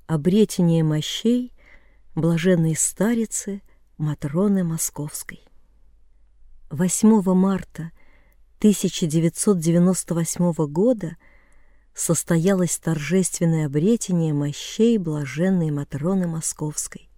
Обретение мощей блаженной старицы Матроны Московской. 8 марта 1998 года состоялось торжественное обретение мощей блаженной Матроны Московской.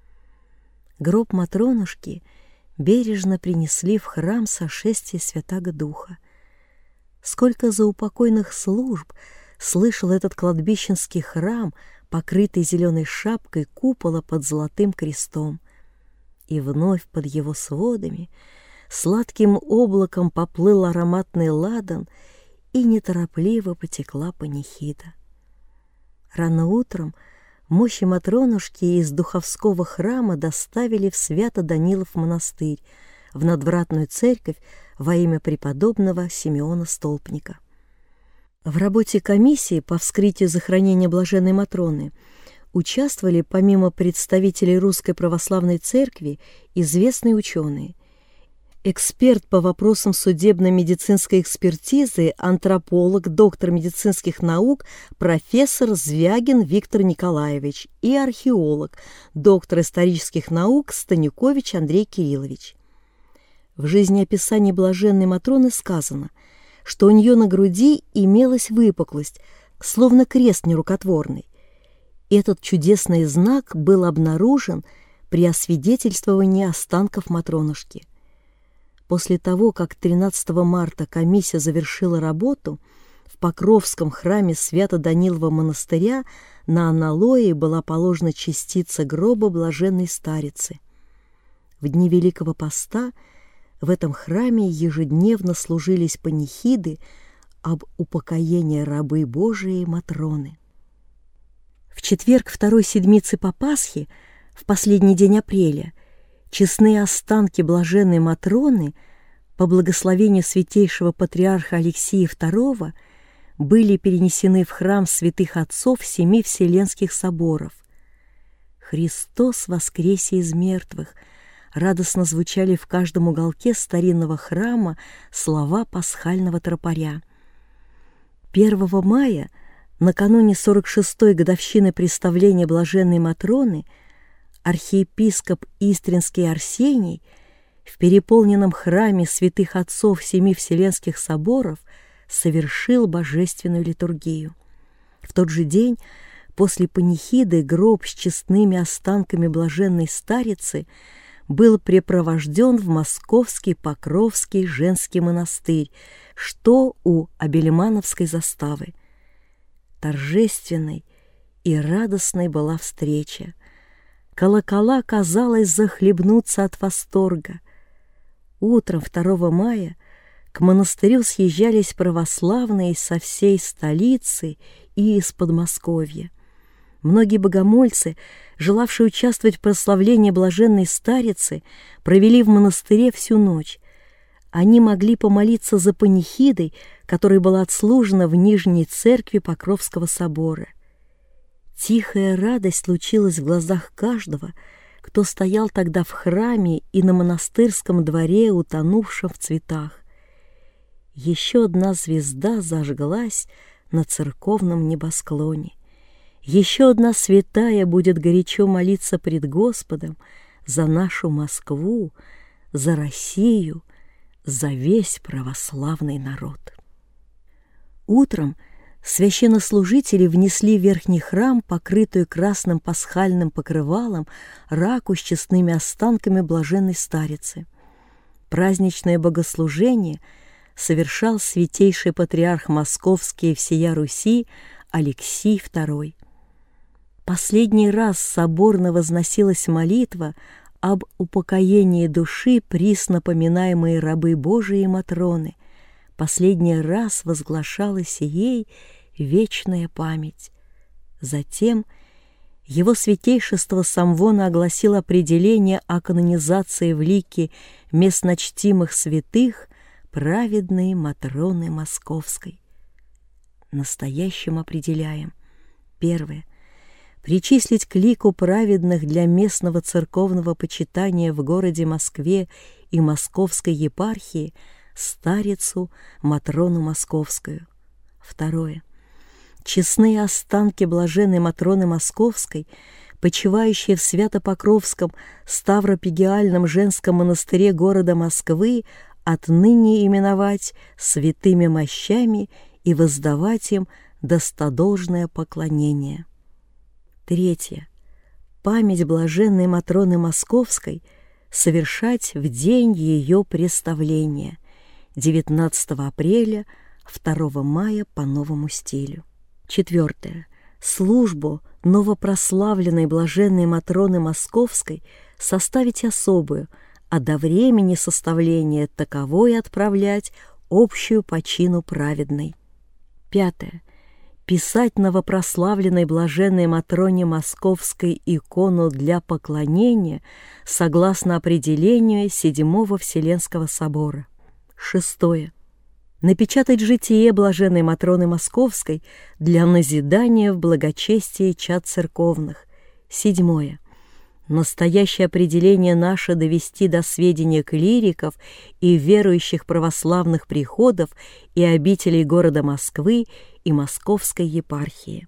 Гроб Матронушки бережно принесли в храм сошествия Святаго Духа. Сколько заупокойных служб слышал этот кладбищенский храм, покрытый зеленой шапкой купола под золотым крестом. И вновь под его сводами сладким облаком поплыл ароматный ладан, и неторопливо потекла панихида. Рано утром мощи Матронушки из Духовского храма доставили в Свято-Данилов монастырь, в надвратную церковь во имя преподобного Симеона Столпника. В работе комиссии по вскрытию захоронения блаженной Матроны участвовали, помимо представителей Русской Православной Церкви, известные ученые. Эксперт по вопросам судебно-медицинской экспертизы, антрополог, доктор медицинских наук, профессор Звягин Виктор Николаевич и археолог, доктор исторических наук Станюкович Андрей Кириллович. В жизнеописании блаженной Матроны сказано, что у нее на груди имелась выпуклость, словно крест нерукотворный. Этот чудесный знак был обнаружен при освидетельствовании останков Матронушки. После того, как 13 марта комиссия завершила работу, в Покровском храме Свято-Данилова монастыря на аналое была положена частица гроба блаженной старицы. В дни Великого Поста в этом храме ежедневно служились панихиды об упокоении рабы Божией Матроны. В четверг второй седмицы по Пасхе, в последний день апреля, честные останки блаженной Матроны по благословению святейшего патриарха Алексия II были перенесены в храм святых отцов семи Вселенских соборов. «Христос воскресе из мертвых!» радостно звучали в каждом уголке старинного храма слова пасхального тропаря. 1 мая, накануне 46-й годовщины представления блаженной Матроны, архиепископ Истринский Арсений в переполненном храме святых отцов семи Вселенских соборов совершил божественную литургию. В тот же день, после панихиды, гроб с честными останками блаженной старицы был препровожден в Московский Покровский женский монастырь, что у Абельмановской заставы. Торжественной и радостной была встреча. Колокола, казалось, захлебнутся от восторга. Утром 2 мая к монастырю съезжались православные со всей столицы и из Подмосковья. Многие богомольцы, желавшие участвовать в прославлении блаженной старицы, провели в монастыре всю ночь. Они могли помолиться за панихидой, которая была отслужена в Нижней церкви Покровского собора. Тихая радость случилась в глазах каждого, кто стоял тогда в храме и на монастырском дворе, утонувшем в цветах. Еще одна звезда зажглась на церковном небосклоне. Еще одна святая будет горячо молиться пред Господом за нашу Москву, за Россию, за весь православный народ. Утром священнослужители внесли в верхний храм, покрытую красным пасхальным покрывалом, раку с честными останками блаженной старицы. Праздничное богослужение совершал святейший патриарх Московский и всея Руси Алексий II. Последний раз соборно возносилась молитва об упокоении души присно поминаемой рабы Божией Матроны. Последний раз возглашалась ей вечная память. Затем его святейшество Самвона огласил определение о канонизации в лике местночтимых святых праведной Матроны Московской. Настоящим определяем: первое. Причислить к лику праведных для местного церковного почитания в городе Москве и Московской епархии старицу Матрону Московскую. Второе. честные останки блаженной Матроны Московской, почивающие в Свято-Покровском Ставропигиальном женском монастыре города Москвы, отныне именовать святыми мощами и воздавать им достодолжное поклонение. 3. Память блаженной Матроны Московской совершать в день ее преставления, 19 апреля, 2 мая по новому стилю. 4. Службу новопрославленной блаженной Матроны Московской составить особую, а до времени составления таковой отправлять общую по чину праведной. 5. Писать новопрославленной блаженной Матроне Московской икону для поклонения согласно определению Седьмого Вселенского собора. 6. Напечатать житие блаженной Матроны Московской для назидания в благочестии чад церковных. 7. Настоящее определение наше довести до сведения клириков и верующих православных приходов и обителей города Москвы и Московской епархии.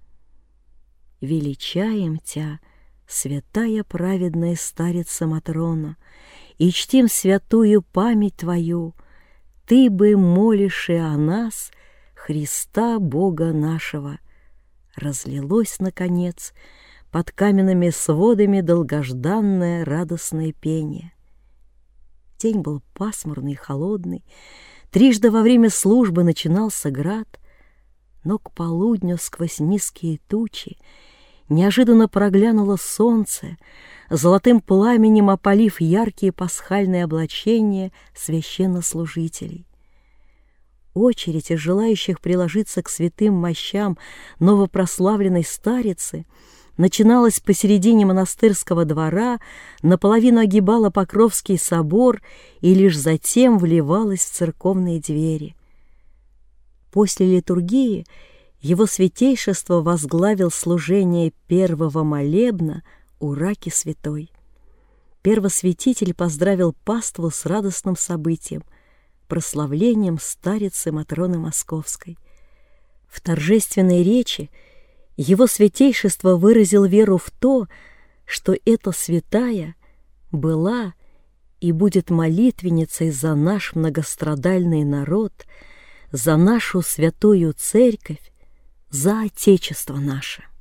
Величаем Тя, святая праведная старица Матрона, и чтим святую память Твою. Ты бы молишь и о нас, Христа Бога нашего. Разлилось, наконец, под каменными сводами долгожданное радостное пение. День был пасмурный и холодный, трижды во время службы начинался град, но к полудню сквозь низкие тучи неожиданно проглянуло солнце, золотым пламенем опалив яркие пасхальные облачения священнослужителей. Очередь из желающих приложиться к святым мощам новопрославленной старицы начиналась посередине монастырского двора, наполовину огибала Покровский собор и лишь затем вливалась в церковные двери. После литургии его святейшество возглавил служение первого молебна у раки святой. Первосвятитель поздравил паству с радостным событием — прославлением старицы Матроны Московской. В торжественной речи его святейшество выразил веру в то, что эта святая была и будет молитвенницей за наш многострадальный народ, за нашу святую церковь, за Отечество наше.